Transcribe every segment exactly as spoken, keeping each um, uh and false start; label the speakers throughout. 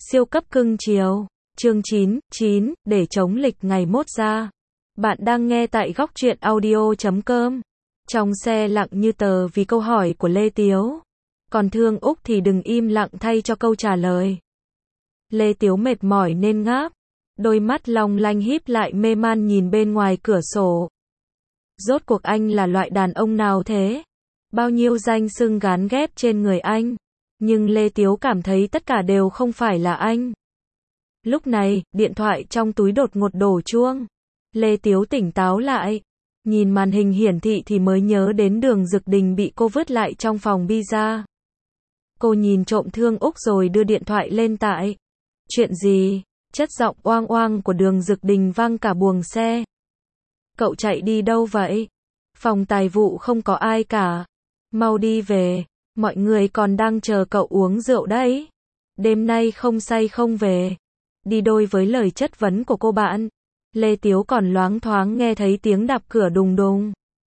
Speaker 1: Siêu cấp cưng chiều. Chương chín, chín, để chống lịch ngày mốt ra. Bạn đang nghe tại góc truyện audio chấm com. Trong xe lặng như tờ vì câu hỏi của Lê Tiếu. Còn Thương Úc thì đừng im lặng thay cho câu trả lời. Lê Tiếu mệt mỏi nên ngáp. Đôi mắt long lanh híp lại mê man nhìn bên ngoài cửa sổ. Rốt cuộc anh là loại đàn ông nào thế? Bao nhiêu danh xưng gán ghép trên người anh. Nhưng Lê Tiếu cảm thấy tất cả đều không phải là anh. Lúc này, điện thoại trong túi đột ngột đổ chuông. Lê Tiếu tỉnh táo lại. Nhìn màn hình hiển thị thì mới nhớ đến Đường Dực Đình bị cô vứt lại trong phòng pizza. Cô nhìn trộm Thương Úc rồi đưa điện thoại lên tại. Chuyện gì? Chất giọng oang oang của Đường Dực Đình vang cả buồng xe. Cậu chạy đi đâu vậy? Phòng tài vụ không có ai cả. Mau đi về. Mọi người còn đang chờ cậu uống rượu đấy. Đêm nay không say không về. Đi đôi với lời chất vấn của cô bạn. Lê Tiếu còn loáng thoáng nghe thấy tiếng đạp cửa đùng đùng.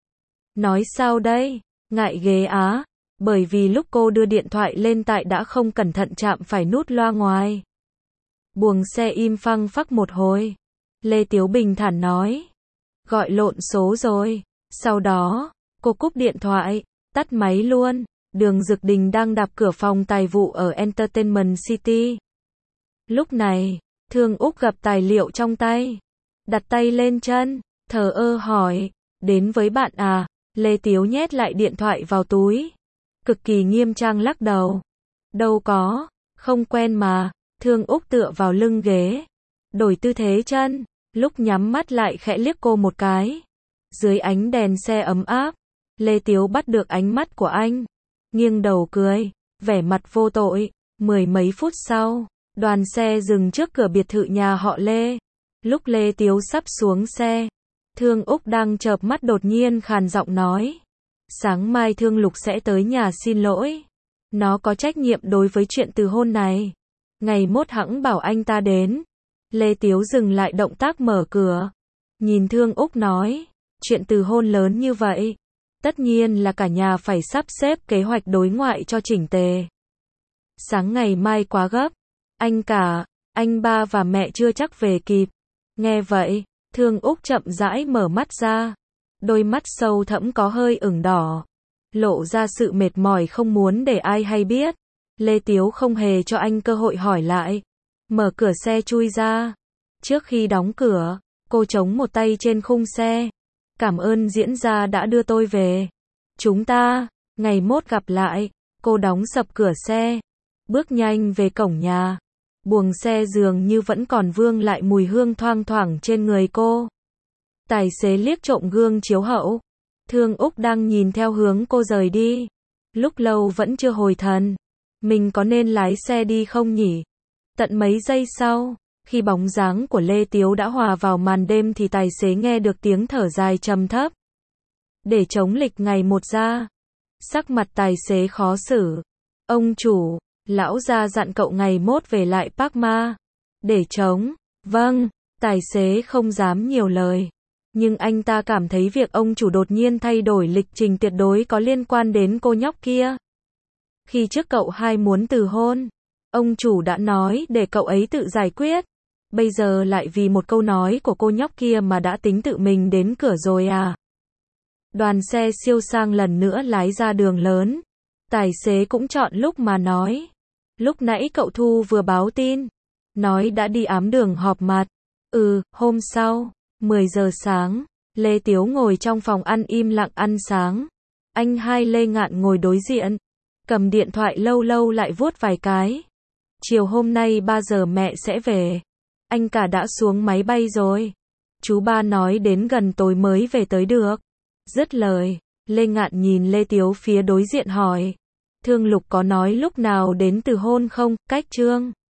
Speaker 1: Nói sao đây? Ngại ghế á. Bởi vì lúc cô đưa điện thoại lên tại đã không cẩn thận chạm phải nút loa ngoài. Buồng xe im phăng phắc một hồi. Lê Tiếu bình thản nói. Gọi lộn số rồi. Sau đó, cô cúp điện thoại, tắt máy luôn. Đường Dực Đình đang đạp cửa phòng tài vụ ở Entertainment City. Lúc này, Thương Úc gặp tài liệu trong tay. Đặt tay lên chân, thờ ơ hỏi, đến với bạn à? Lê Tiếu nhét lại điện thoại vào túi. Cực kỳ nghiêm trang lắc đầu. Đâu có, không quen mà. Thương Úc tựa vào lưng ghế. Đổi tư thế chân, lúc nhắm mắt lại khẽ liếc cô một cái. Dưới ánh đèn xe ấm áp, Lê Tiếu bắt được ánh mắt của anh. Nghiêng đầu cười, vẻ mặt vô tội. Mười mấy phút sau, đoàn xe dừng trước cửa biệt thự nhà họ Lê. Lúc Lê Tiếu sắp xuống xe, Thương Úc đang chợp mắt đột nhiên khàn giọng nói. Sáng mai Thương Lục sẽ tới nhà xin lỗi. Nó có trách nhiệm đối với chuyện từ hôn này. Ngày mốt hẵng bảo anh ta đến. Lê Tiếu dừng lại động tác mở cửa. Nhìn Thương Úc nói, chuyện từ hôn lớn như vậy. Tất nhiên là cả nhà phải sắp xếp kế hoạch đối ngoại cho chỉnh tề. Sáng ngày mai quá gấp. Anh cả, anh ba và mẹ chưa chắc về kịp. Nghe vậy, Thương Úc chậm rãi mở mắt ra. Đôi mắt sâu thẫm có hơi ửng đỏ. Lộ ra sự mệt mỏi không muốn để ai hay biết. Lê Tiếu không hề cho anh cơ hội hỏi lại. Mở cửa xe chui ra. Trước khi đóng cửa, cô chống một tay trên khung xe. Cảm ơn diễn gia đã đưa tôi về. Chúng ta, ngày mốt gặp lại. Cô đóng sập cửa xe. Bước nhanh về cổng nhà. Buồng xe dường như vẫn còn vương lại mùi hương thoang thoảng trên người cô. Tài xế liếc trộm gương chiếu hậu. Thương Úc đang nhìn theo hướng cô rời đi. Lúc lâu vẫn chưa hồi thần. Mình có nên lái xe đi không nhỉ? Tận mấy giây sau, khi bóng dáng của Lê Tiếu đã hòa vào màn đêm thì tài xế nghe được tiếng thở dài trầm thấp. Để chống lịch ngày một ra. Sắc mặt tài xế khó xử. Ông chủ, lão gia dặn cậu ngày mốt về lại Park Ma. Để chống. Vâng, tài xế không dám nhiều lời. Nhưng anh ta cảm thấy việc ông chủ đột nhiên thay đổi lịch trình tuyệt đối có liên quan đến cô nhóc kia. Khi trước cậu hai muốn từ hôn, ông chủ đã nói để cậu ấy tự giải quyết. Bây giờ lại vì một câu nói của cô nhóc kia mà đã tính tự mình đến cửa rồi à? Đoàn xe siêu sang lần nữa lái ra đường lớn. Tài xế cũng chọn lúc mà nói. Lúc nãy cậu Thu vừa báo tin. Nói đã đi ám đường họp mặt. Ừ, hôm sau, mười giờ sáng, Lê Tiếu ngồi trong phòng ăn im lặng ăn sáng. Anh hai Lê Ngạn ngồi đối diện. Cầm điện thoại lâu lâu lại vuốt vài cái. Chiều hôm nay ba giờ mẹ sẽ về. Anh cả đã xuống máy bay rồi. Chú ba nói đến gần tối mới về tới được. Dứt lời, Lê Ngạn nhìn Lê Tiếu phía đối diện hỏi. Thương Lục có nói lúc nào đến từ hôn không? Cách Trương